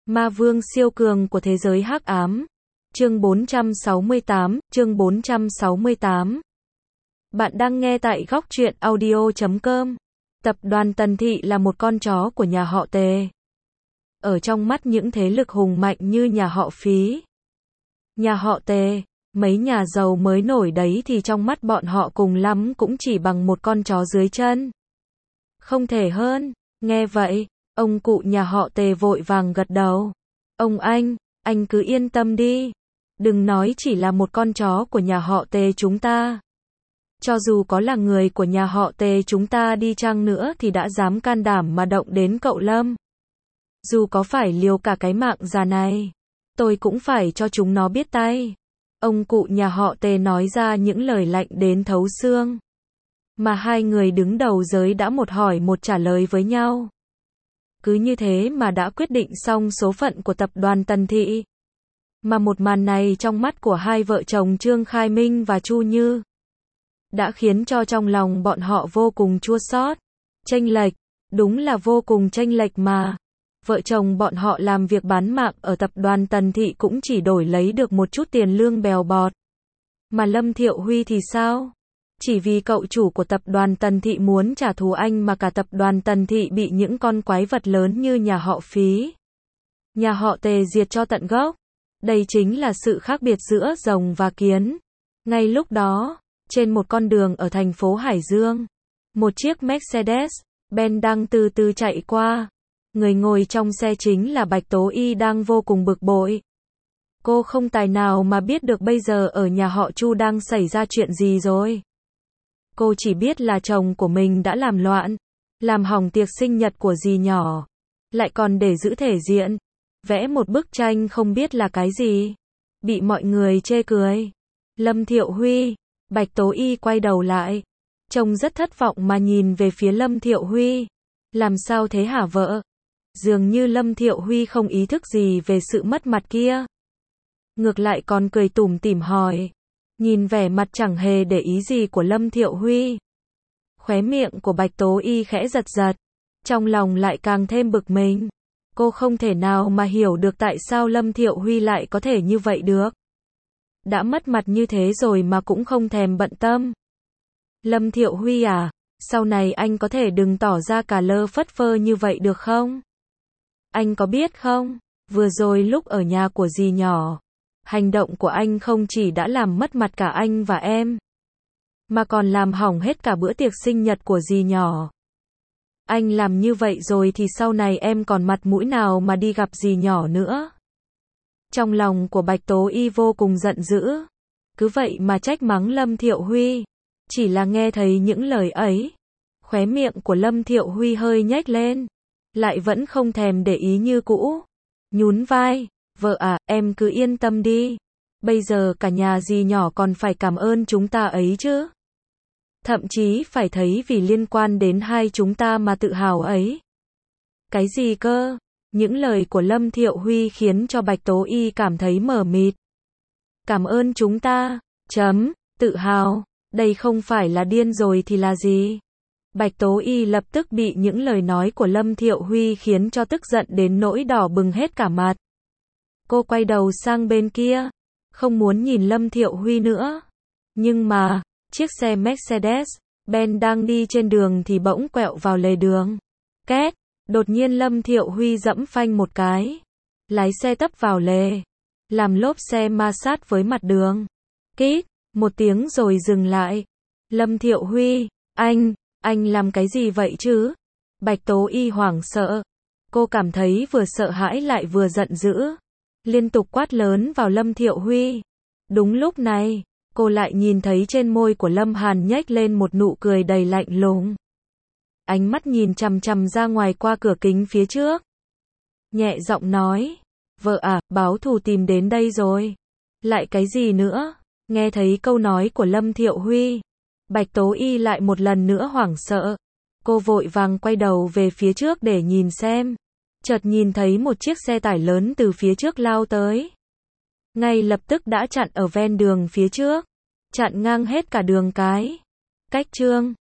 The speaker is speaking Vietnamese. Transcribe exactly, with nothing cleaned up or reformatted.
Ma vương siêu cường của thế giới hắc ám. Chương bốn trăm sáu mươi tám, chương bốn trăm sáu mươi tám. Bạn đang nghe tại góc truyện audio chấm com. Tập đoàn Tần Thị là một con chó của nhà họ Tề. Ở trong mắt những thế lực hùng mạnh như nhà họ Phí, nhà họ Tề, mấy nhà giàu mới nổi đấy thì trong mắt bọn họ cùng lắm cũng chỉ bằng một con chó dưới chân. Không thể hơn. Nghe vậy, ông cụ nhà họ Tề vội vàng gật đầu. Ông anh, anh cứ yên tâm đi. Đừng nói chỉ là một con chó của nhà họ Tề chúng ta. Cho dù có là người của nhà họ Tề chúng ta đi chăng nữa thì đã dám can đảm mà động đến cậu Lâm. Dù có phải liều cả cái mạng già này, tôi cũng phải cho chúng nó biết tay. Ông cụ nhà họ Tề nói ra những lời lạnh đến thấu xương. Mà hai người đứng đầu giới đã một hỏi một trả lời với nhau. Cứ như thế mà đã quyết định xong số phận của tập đoàn Tần Thị. Mà một màn này trong mắt của hai vợ chồng Trương Khai Minh và Chu Như đã khiến cho trong lòng bọn họ vô cùng chua xót. Chênh lệch, đúng là vô cùng chênh lệch mà. Vợ chồng bọn họ làm việc bán mạng ở tập đoàn Tần Thị cũng chỉ đổi lấy được một chút tiền lương bèo bọt. Mà Lâm Thiệu Huy thì sao? Chỉ vì cậu chủ của tập đoàn Tần Thị muốn trả thù anh mà cả tập đoàn Tần Thị bị những con quái vật lớn như nhà họ Phí, nhà họ Tề diệt cho tận gốc. Đây chính là sự khác biệt giữa rồng và kiến. Ngay lúc đó, trên một con đường ở thành phố Hải Dương, một chiếc Mercedes-Benz đang từ từ chạy qua. Người ngồi trong xe chính là Bạch Tố Y đang vô cùng bực bội. Cô không tài nào mà biết được bây giờ ở nhà họ Chu đang xảy ra chuyện gì rồi. Cô chỉ biết là chồng của mình đã làm loạn, làm hỏng tiệc sinh nhật của dì nhỏ, lại còn để giữ thể diện, vẽ một bức tranh không biết là cái gì, bị mọi người chê cười. Lâm Thiệu Huy, Bạch Tố Y quay đầu lại, trông rất thất vọng mà nhìn về phía Lâm Thiệu Huy. Làm sao thế hả vợ? Dường như Lâm Thiệu Huy không ý thức gì về sự mất mặt kia. Ngược lại còn cười tủm tỉm hỏi. Nhìn vẻ mặt chẳng hề để ý gì của Lâm Thiệu Huy, khóe miệng của Bạch Tố Y khẽ giật giật, trong lòng lại càng thêm bực mình. Cô không thể nào mà hiểu được tại sao Lâm Thiệu Huy lại có thể như vậy được. Đã mất mặt như thế rồi mà cũng không thèm bận tâm. Lâm Thiệu Huy à, sau này anh có thể đừng tỏ ra cà lơ phất phơ như vậy được không? Anh có biết không, vừa rồi lúc ở nhà của dì nhỏ, hành động của anh không chỉ đã làm mất mặt cả anh và em, mà còn làm hỏng hết cả bữa tiệc sinh nhật của dì nhỏ. Anh làm như vậy rồi thì sau này em còn mặt mũi nào mà đi gặp dì nhỏ nữa. Trong lòng của Bạch Tố Y vô cùng giận dữ. Cứ vậy mà trách mắng Lâm Thiệu Huy. Chỉ là nghe thấy những lời ấy, khóe miệng của Lâm Thiệu Huy hơi nhếch lên, lại vẫn không thèm để ý như cũ. Nhún vai, vợ à, em cứ yên tâm đi. Bây giờ cả nhà dì nhỏ còn phải cảm ơn chúng ta ấy chứ. Thậm chí phải thấy vì liên quan đến hai chúng ta mà tự hào ấy. Cái gì cơ? Những lời của Lâm Thiệu Huy khiến cho Bạch Tố Y cảm thấy mờ mịt. Cảm ơn chúng ta, chấm, tự hào, đây không phải là điên rồi thì là gì? Bạch Tố Y lập tức bị những lời nói của Lâm Thiệu Huy khiến cho tức giận đến nỗi đỏ bừng hết cả mặt. Cô quay đầu sang bên kia, không muốn nhìn Lâm Thiệu Huy nữa. Nhưng mà, chiếc xe Mercedes-Benz đang đi trên đường thì bỗng quẹo vào lề đường. Két, đột nhiên Lâm Thiệu Huy giẫm phanh một cái. Lái xe tấp vào lề, làm lốp xe ma sát với mặt đường. Kít, một tiếng rồi dừng lại. Lâm Thiệu Huy, anh, anh làm cái gì vậy chứ? Bạch Tố Y hoảng sợ. Cô cảm thấy vừa sợ hãi lại vừa giận dữ, liên tục quát lớn vào Lâm Thiệu Huy. Đúng lúc này, cô lại nhìn thấy trên môi của Lâm Hàn nhếch lên một nụ cười đầy lạnh lùng. Ánh mắt nhìn chằm chằm ra ngoài qua cửa kính phía trước. Nhẹ giọng nói, vợ à, báo thù tìm đến đây rồi. Lại cái gì nữa? Nghe thấy câu nói của Lâm Thiệu Huy, Bạch Tố Y lại một lần nữa hoảng sợ. Cô vội vàng quay đầu về phía trước để nhìn xem. Chợt nhìn thấy một chiếc xe tải lớn từ phía trước lao tới. Ngay lập tức đã chặn ở ven đường phía trước, chặn ngang hết cả đường cái. Cách Trương